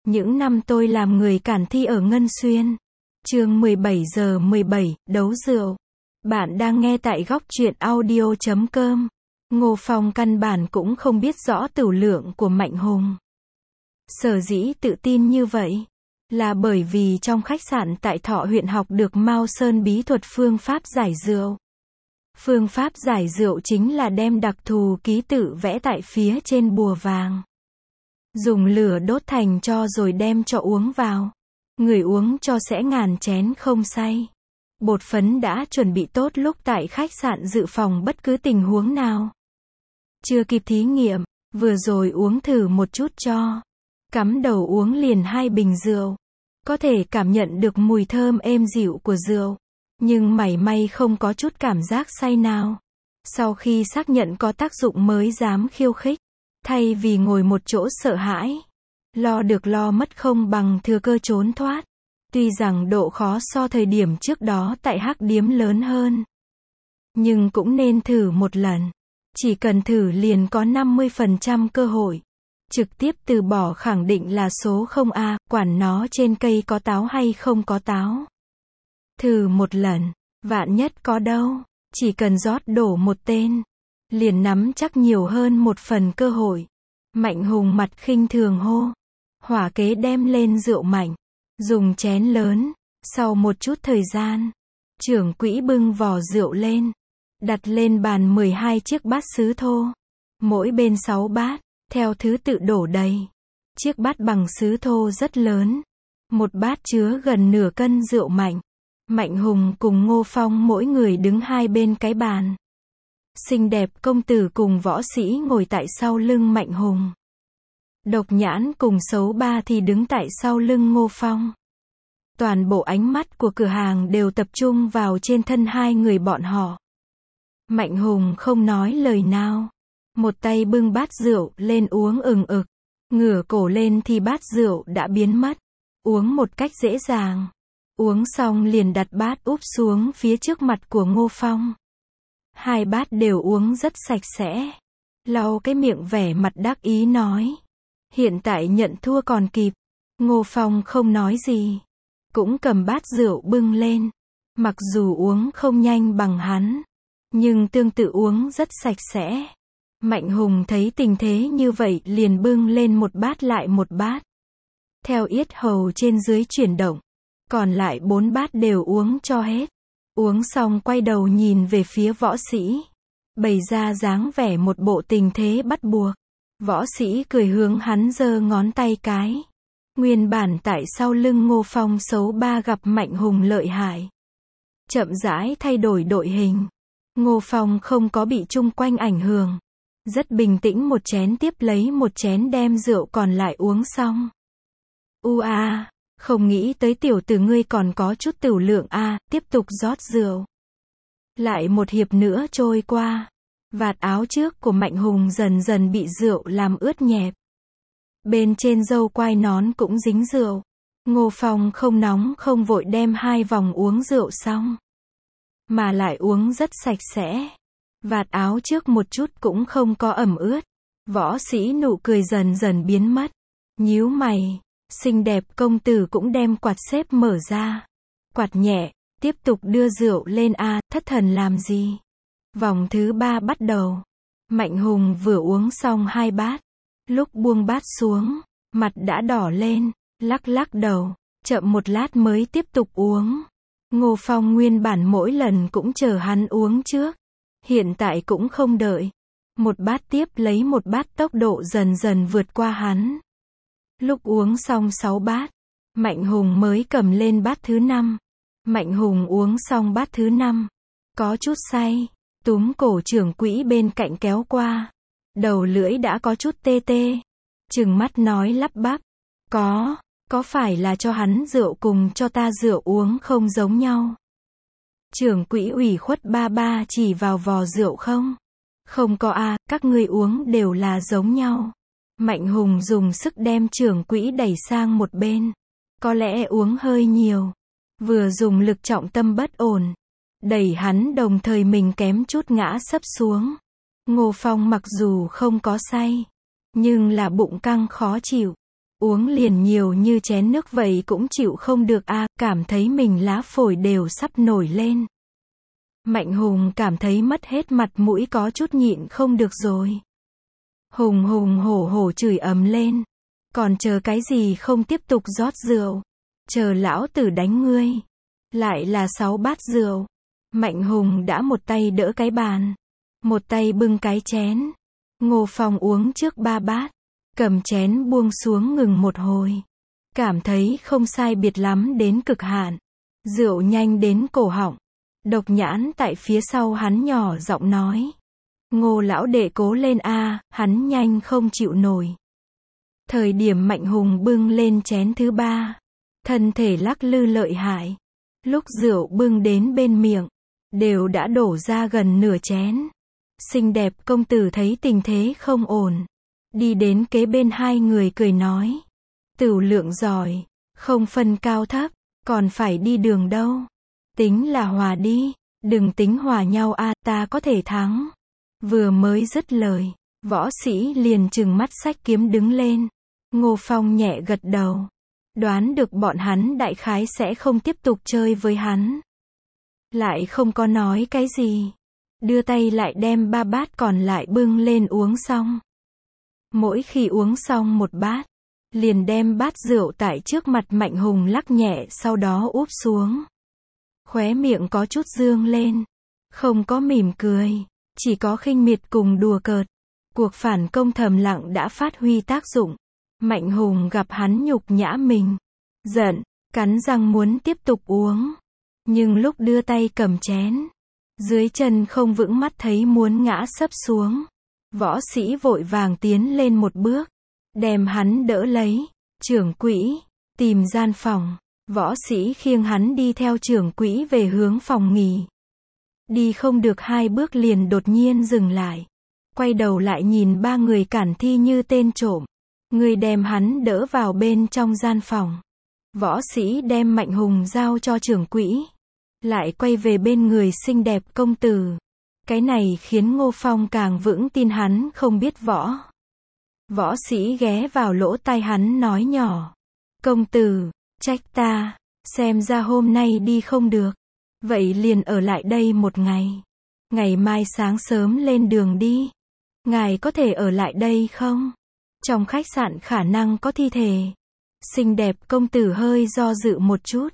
Những năm tôi làm người cản thi ở Ngân Xuyên. Chương 17:17, đấu rượu. Bạn đang nghe tại góc truyện audio.com. Ngô Phong căn bản cũng không biết rõ tửu lượng của Mạnh Hùng. Sở dĩ tự tin như vậy, là bởi vì trong khách sạn tại Thọ huyện học được Mao Sơn bí thuật phương pháp giải rượu. Phương pháp giải rượu chính là đem đặc thù ký tự vẽ tại phía trên bùa vàng. Dùng lửa đốt thành tro rồi đem cho uống vào. Người uống cho sẽ ngàn chén không say. Bột phấn đã chuẩn bị tốt lúc tại khách sạn dự phòng bất cứ tình huống nào. Chưa kịp thí nghiệm, vừa rồi uống thử một chút cho. Cắm đầu uống liền 2 bình rượu. Có thể cảm nhận được mùi thơm êm dịu của rượu. Nhưng mảy may không có chút cảm giác say nào. Sau khi xác nhận có tác dụng mới dám khiêu khích. Thay vì ngồi một chỗ sợ hãi. Lo được lo mất không bằng thừa cơ trốn thoát. Tuy rằng độ khó so thời điểm trước đó tại Hắc Điếm lớn hơn. Nhưng cũng nên thử một lần. Chỉ cần thử liền có 50% cơ hội. Trực tiếp từ bỏ khẳng định là số 0A, quản nó trên cây có táo hay không có táo. Thử một lần, vạn nhất có đâu. Chỉ cần rót đổ một tên. Liền nắm chắc nhiều hơn một phần cơ hội. Mạnh Hùng mặt khinh thường hô. Hỏa kế đem lên rượu mạnh. Dùng chén lớn. Sau một chút thời gian, trưởng quỹ bưng vò rượu lên. Đặt lên bàn 12 chiếc bát sứ thô. Mỗi bên 6 bát, theo thứ tự đổ đầy. Chiếc bát bằng sứ thô rất lớn. Một bát chứa gần nửa cân rượu mạnh. Mạnh Hùng cùng Ngô Phong mỗi người đứng hai bên cái bàn. Xinh đẹp công tử cùng võ sĩ ngồi tại sau lưng Mạnh Hùng. Độc Nhãn cùng Xấu Ba thì đứng tại sau lưng Ngô Phong. Toàn bộ ánh mắt của cửa hàng đều tập trung vào trên thân hai người bọn họ. Mạnh Hùng không nói lời nào. Một tay bưng bát rượu lên uống ừng ực. Ngửa cổ lên thì bát rượu đã biến mất. Uống một cách dễ dàng. Uống xong liền đặt bát úp xuống phía trước mặt của Ngô Phong. Hai bát đều uống rất sạch sẽ. Lau cái miệng vẻ mặt đắc ý nói. Hiện tại nhận thua còn kịp. Ngô Phong không nói gì. Cũng cầm bát rượu bưng lên. Mặc dù uống không nhanh bằng hắn. Nhưng tương tự uống rất sạch sẽ. Mạnh Hùng thấy tình thế như vậy liền bưng lên một bát lại một bát. Theo yết hầu trên dưới chuyển động. Còn lại 4 bát đều uống cho hết. Uống xong quay đầu nhìn về phía võ sĩ. Bày ra dáng vẻ một bộ tình thế bắt buộc. Võ sĩ cười hướng hắn giơ ngón tay cái. Nguyên bản tại sau lưng Ngô Phong Xấu Ba gặp Mạnh Hùng lợi hại. Chậm rãi thay đổi đội hình. Ngô Phong không có bị chung quanh ảnh hưởng. Rất bình tĩnh một chén tiếp lấy một chén đem rượu còn lại uống xong. Không nghĩ tới tiểu tử ngươi còn có chút tửu lượng a, tiếp tục rót rượu. Lại một hiệp nữa trôi qua. Vạt áo trước của Mạnh Hùng dần dần bị rượu làm ướt nhẹp. Bên trên râu quai nón cũng dính rượu. Ngô Phong không nóng không vội đem 2 vòng uống rượu xong. Mà lại uống rất sạch sẽ. Vạt áo trước một chút cũng không có ẩm ướt. Võ sĩ nụ cười dần dần biến mất. Nhíu mày. Xinh đẹp công tử cũng đem quạt xếp mở ra. Quạt nhẹ. Tiếp tục đưa rượu lên thất thần làm gì. Vòng thứ 3 bắt đầu. Mạnh Hùng vừa uống xong 2 bát. Lúc buông bát xuống, mặt đã đỏ lên, lắc lắc đầu, chậm một lát mới tiếp tục uống. Ngô Phong nguyên bản mỗi lần cũng chờ hắn uống trước. Hiện tại cũng không đợi. Một bát tiếp lấy một bát tốc độ dần dần vượt qua hắn. Lúc uống xong 6 bát, Mạnh Hùng mới cầm lên bát thứ 5. Mạnh Hùng uống xong bát thứ 5. Có chút say. Túm cổ trưởng quỹ bên cạnh kéo qua. Đầu lưỡi đã có chút tê tê. Trừng mắt nói lắp bắp. Có phải là cho hắn rượu cùng cho ta rượu uống không giống nhau? Trưởng quỹ ủy khuất ba chỉ vào vò rượu không? Không có các ngươi uống đều là giống nhau. Mạnh Hùng dùng sức đem trưởng quỹ đẩy sang một bên. Có lẽ uống hơi nhiều. Vừa dùng lực trọng tâm bất ổn. Đẩy hắn đồng thời mình kém chút ngã sấp xuống. Ngô Phong mặc dù không có say. Nhưng là bụng căng khó chịu. Uống liền nhiều như chén nước vậy cũng chịu không được a, cảm thấy mình lá phổi đều sắp nổi lên. Mạnh Hùng cảm thấy mất hết mặt mũi, có chút nhịn không được rồi. Hùng hùng hổ hổ chửi ầm lên. Còn chờ cái gì, không tiếp tục rót rượu. Chờ lão tử đánh ngươi. Lại là 6 bát rượu. Mạnh Hùng đã một tay đỡ cái bàn, một tay bưng cái chén. Ngô Phong uống trước 3 bát, cầm chén buông xuống ngừng một hồi. Cảm thấy không sai biệt lắm đến cực hạn. Rượu nhanh đến cổ họng. Độc Nhãn tại phía sau hắn nhỏ giọng nói. Ngô lão đệ cố lên a, hắn nhanh không chịu nổi. Thời điểm Mạnh Hùng bưng lên chén thứ 3, thân thể lắc lư lợi hại. Lúc rượu bưng đến bên miệng, đều đã đổ ra gần nửa chén. Xinh đẹp công tử thấy tình thế không ổn, đi đến kế bên hai người cười nói. Tửu lượng giỏi, không phân cao thấp, còn phải đi đường đâu. Tính là hòa đi, đừng tính hòa nhau a, ta có thể thắng. Vừa mới dứt lời, võ sĩ liền trừng mắt xách kiếm đứng lên. Ngô Phong nhẹ gật đầu, đoán được bọn hắn đại khái sẽ không tiếp tục chơi với hắn. Lại không có nói cái gì, đưa tay lại đem 3 bát còn lại bưng lên uống xong. Mỗi khi uống xong một bát, liền đem bát rượu tại trước mặt Mạnh Hùng lắc nhẹ, sau đó úp xuống. Khóe miệng có chút dương lên, không có mỉm cười, chỉ có khinh miệt cùng đùa cợt. Cuộc phản công thầm lặng đã phát huy tác dụng. Mạnh Hùng gặp hắn nhục nhã mình, giận, cắn răng muốn tiếp tục uống. Nhưng lúc đưa tay cầm chén, dưới chân không vững, mắt thấy muốn ngã sấp xuống. Võ sĩ vội vàng tiến lên một bước, đem hắn đỡ lấy. Trưởng quỹ, tìm gian phòng. Võ sĩ khiêng hắn đi theo trưởng quỹ về hướng phòng nghỉ. Đi không được 2 bước liền đột nhiên dừng lại. Quay đầu lại nhìn 3 người cản thi như tên trộm. Người đem hắn đỡ vào bên trong gian phòng. Võ sĩ đem Mạnh Hùng giao cho trưởng quỹ, lại quay về bên người xinh đẹp công tử. Cái này khiến Ngô Phong càng vững tin hắn không biết võ. Võ sĩ ghé vào lỗ tai hắn nói nhỏ. Công tử, trách ta, xem ra hôm nay đi không được. Vậy liền ở lại đây một ngày. Ngày mai sáng sớm lên đường đi. Ngài có thể ở lại đây không? Trong khách sạn khả năng có thi thể. Xinh đẹp công tử hơi do dự một chút.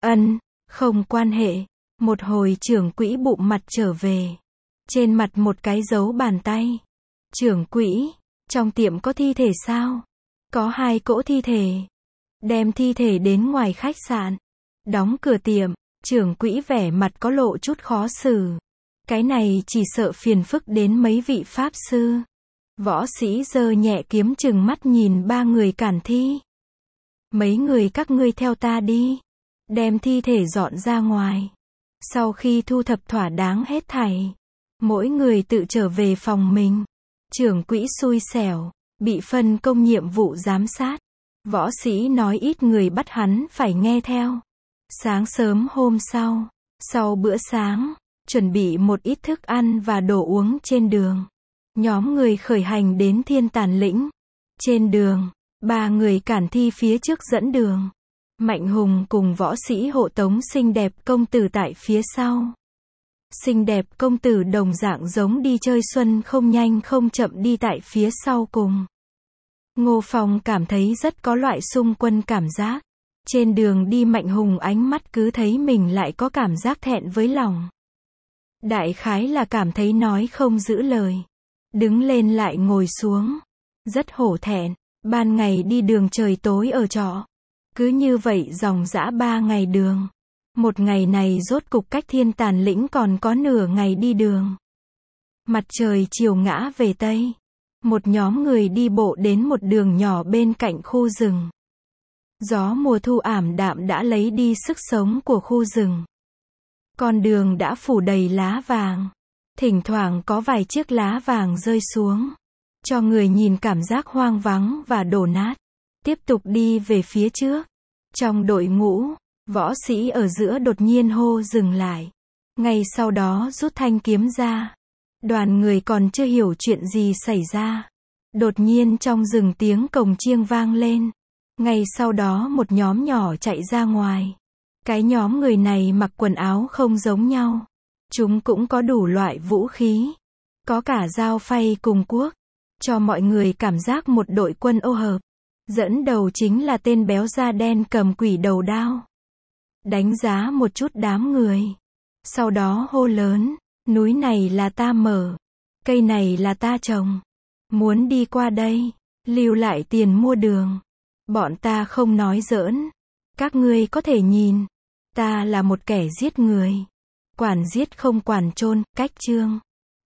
Không quan hệ. Một hồi trưởng quỹ bụng mặt trở về. Trên mặt một cái dấu bàn tay. Trưởng quỹ, trong tiệm có thi thể sao? Có 2 cỗ thi thể. Đem thi thể đến ngoài khách sạn. Đóng cửa tiệm. Trưởng quỹ vẻ mặt có lộ chút khó xử. Cái này chỉ sợ phiền phức đến mấy vị pháp sư. Võ sĩ giơ nhẹ kiếm trừng mắt nhìn 3 người cản thi. Mấy người các ngươi theo ta đi. Đem thi thể dọn ra ngoài. Sau khi thu thập thỏa đáng hết thảy, mỗi người tự trở về phòng mình. Trưởng quỹ xui xẻo, bị phân công nhiệm vụ giám sát. Võ sĩ nói ít người bắt hắn phải nghe theo. Sáng sớm hôm sau, sau bữa sáng, chuẩn bị một ít thức ăn và đồ uống trên đường. Nhóm người khởi hành đến Thiên Tàn Lĩnh. Trên đường, 3 người cản thi phía trước dẫn đường. Mạnh Hùng cùng võ sĩ hộ tống xinh đẹp công tử tại phía sau. Xinh đẹp công tử đồng dạng giống đi chơi xuân, không nhanh không chậm đi tại phía sau cùng. Ngô Phong cảm thấy rất có loại xung quân cảm giác. Trên đường đi Mạnh Hùng ánh mắt cứ thấy mình lại có cảm giác thẹn với lòng. Đại khái là cảm thấy nói không giữ lời. Đứng lên lại ngồi xuống. Rất hổ thẹn. Ban ngày đi đường, trời tối ở trọ. Cứ như vậy dòng dã 3 ngày đường. Một ngày này rốt cục cách Thiên Tàn Lĩnh còn có nửa ngày đi đường. Mặt trời chiều ngã về Tây. Một nhóm người đi bộ đến một đường nhỏ bên cạnh khu rừng. Gió mùa thu ảm đạm đã lấy đi sức sống của khu rừng. Con đường đã phủ đầy lá vàng. Thỉnh thoảng có vài chiếc lá vàng rơi xuống, cho người nhìn cảm giác hoang vắng và đổ nát. Tiếp tục đi về phía trước. Trong đội ngũ, võ sĩ ở giữa đột nhiên hô dừng lại. Ngay sau đó rút thanh kiếm ra. Đoàn người còn chưa hiểu chuyện gì xảy ra. Đột nhiên trong rừng tiếng cồng chiêng vang lên. Ngay sau đó một nhóm nhỏ chạy ra ngoài. Cái nhóm người này mặc quần áo không giống nhau. Chúng cũng có đủ loại vũ khí. Có cả dao phay cùng cuốc. Cho mọi người cảm giác một đội quân ô hợp. Dẫn đầu chính là tên béo da đen cầm quỷ đầu đao. Đánh giá một chút đám người. Sau đó hô lớn, núi này là ta mở. Cây này là ta trồng. Muốn đi qua đây, lưu lại tiền mua đường. Bọn ta không nói giỡn. Các ngươi có thể nhìn. Ta là một kẻ giết người. Quản giết không quản chôn, cách chương.